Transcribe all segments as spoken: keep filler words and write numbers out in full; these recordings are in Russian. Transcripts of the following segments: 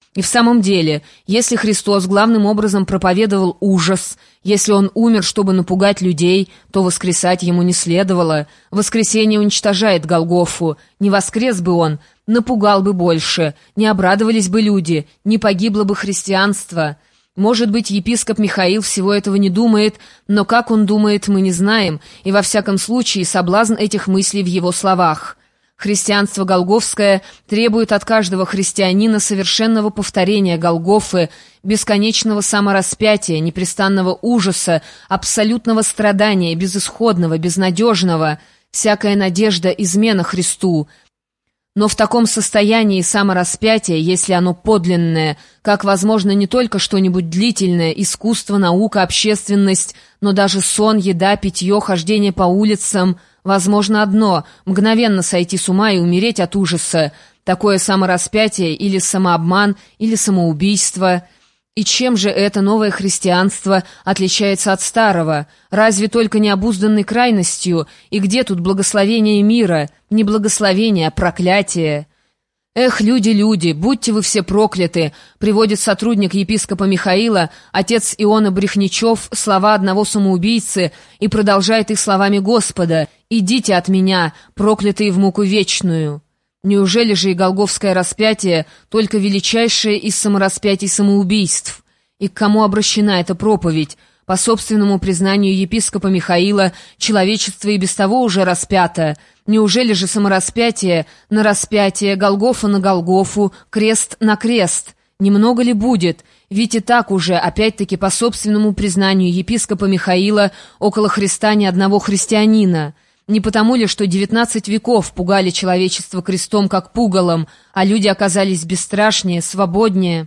И в самом деле, если Христос главным образом проповедовал ужас, если Он умер, чтобы напугать людей, то воскресать Ему не следовало. Воскресение уничтожает Голгофу. Не воскрес бы Он, напугал бы больше, не обрадовались бы люди, не погибло бы христианство. Может быть, епископ Михаил всего этого не думает, но как он думает, мы не знаем, и во всяком случае соблазн этих мыслей в его словах. Христианство голгофское требует от каждого христианина совершенного повторения Голгофы, бесконечного самораспятия, непрестанного ужаса, абсолютного страдания, безысходного, безнадежного. Всякая надежда — измена Христу. Но в таком состоянии самораспятия, если оно подлинное, как возможно не только что-нибудь длительное, искусство, наука, общественность, но даже сон, еда, питье, хождение по улицам, возможно одно — мгновенно сойти с ума и умереть от ужаса. Такое самораспятие или самообман, или самоубийство. И чем же это новое христианство отличается от старого? Разве только необузданной крайностью? И где тут благословение мира? Не благословение, а проклятие. «Эх, люди, люди, будьте вы все прокляты», приводит сотрудник епископа Михаила, отец Иона Брехничев, слова одного самоубийцы и продолжает их словами Господа: «Идите от меня, проклятые в муку вечную». Неужели же и голгофское распятие только величайшее из самораспятий самоубийств? И к кому обращена эта проповедь? По собственному признанию епископа Михаила, человечество и без того уже распято. Неужели же самораспятие на распятие, Голгофа на Голгофу, крест на крест? Немного ли будет? Ведь и так уже, опять-таки по собственному признанию епископа Михаила, около Христа ни одного христианина. Не потому ли, что девятнадцать веков пугали человечество крестом как пугалом, а люди оказались бесстрашнее, свободнее,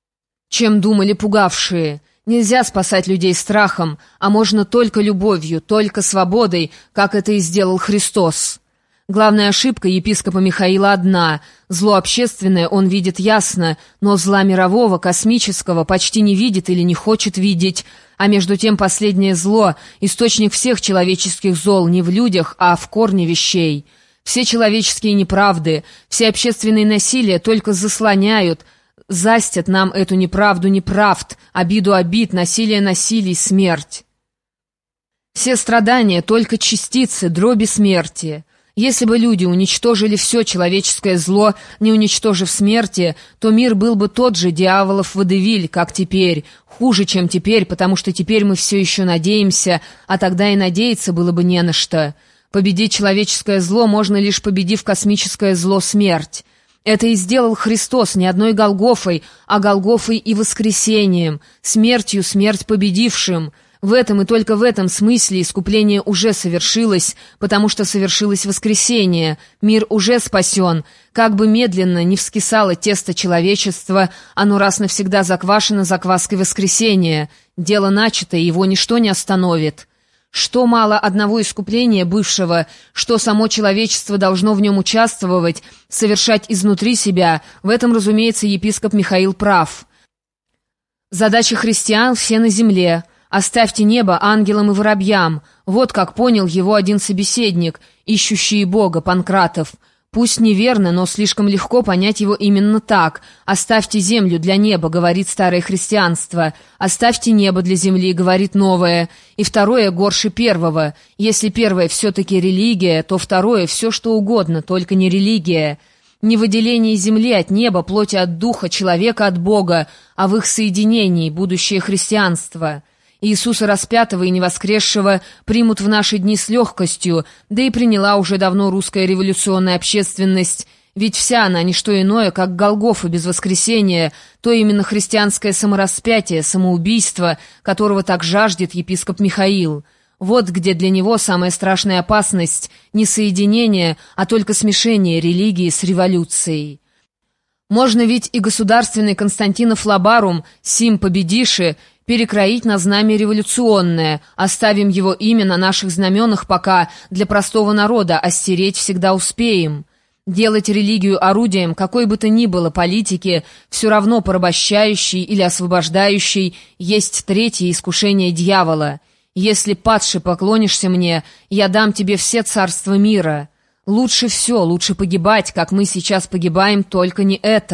чем думали пугавшие? Нельзя спасать людей страхом, а можно только любовью, только свободой, как это и сделал Христос. Главная ошибка епископа Михаила одна. Зло общественное он видит ясно, но зла мирового, космического почти не видит или не хочет видеть. А между тем последнее зло — источник всех человеческих зол не в людях, а в корне вещей. Все человеческие неправды, все общественные насилия только заслоняют, застят нам эту неправду неправд, обиду обид, насилие насилий, смерть. Все страдания — только частицы, дроби смерти. Если бы люди уничтожили все человеческое зло, не уничтожив смерти, то мир был бы тот же дьяволов водевиль, как теперь, хуже, чем теперь, потому что теперь мы все еще надеемся, а тогда и надеяться было бы не на что. Победить человеческое зло можно лишь победив космическое зло — смерть. Это и сделал Христос не одной Голгофой, а Голгофой и воскресением, смертью смерть победившим. В этом и только в этом смысле искупление уже совершилось, потому что совершилось воскресение, мир уже спасен. Как бы медленно не вскисало тесто человечества, оно раз навсегда заквашено закваской воскресения. Дело начато, его ничто не остановит. Что мало одного искупления бывшего, что само человечество должно в нем участвовать, совершать изнутри себя, в этом, разумеется, епископ Михаил прав. Задача христиан все на земле. «Оставьте небо ангелам и воробьям». Вот как понял его один собеседник, ищущий Бога, Панкратов. Пусть неверно, но слишком легко понять его именно так. «Оставьте землю для неба», — говорит старое христианство. «Оставьте небо для земли», — говорит новое. И второе горше первого. Если первое все-таки религия, то второе все что угодно, только не религия. Не выделение земли от неба, плоти от духа, человека от Бога, а в их соединении будущее христианство. Иисуса распятого и невоскресшего примут в наши дни с легкостью, да и приняла уже давно русская революционная общественность, ведь вся она не что иное, как Голгофа без воскресения, то именно христианское самораспятие, самоубийство, которого так жаждет епископ Михаил. Вот где для него самая страшная опасность — не соединение, а только смешение религии с революцией. Можно ведь и государственный Константинов лабарум «Сим победиши» перекроить на знамя революционное, оставим его имя на наших знаменах пока, для простого народа, а стереть всегда успеем. Делать религию орудием какой бы то ни было политики, все равно порабощающей или освобождающей, есть третье искушение дьявола. Если, падше, поклонишься мне, я дам тебе все царства мира. Лучше все, лучше погибать, как мы сейчас погибаем, только не это.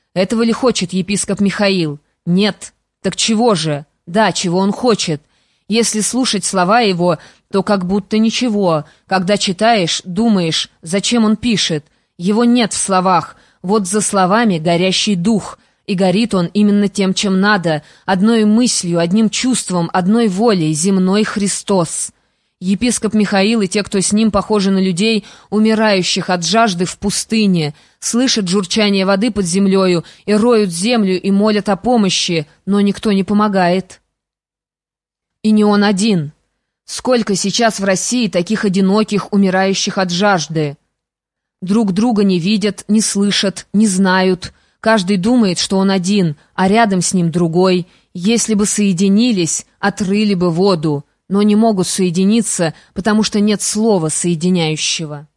Этого ли хочет епископ Михаил? Нет. Так чего же? Да, чего он хочет? Если слушать слова его, то как будто ничего. Когда читаешь, думаешь, зачем он пишет? Его нет в словах. Вот за словами горящий дух. И горит он именно тем, чем надо, одной мыслью, одним чувством, одной волей, земной Христос. Епископ Михаил и те, кто с ним похожи на людей, умирающих от жажды в пустыне, слышат журчание воды под землею и роют землю и молят о помощи, но никто не помогает. И не он один. Сколько сейчас в России таких одиноких, умирающих от жажды? Друг друга не видят, не слышат, не знают. Каждый думает, что он один, а рядом с ним другой. Если бы соединились, отрыли бы воду, но не могут соединиться, потому что нет слова соединяющего.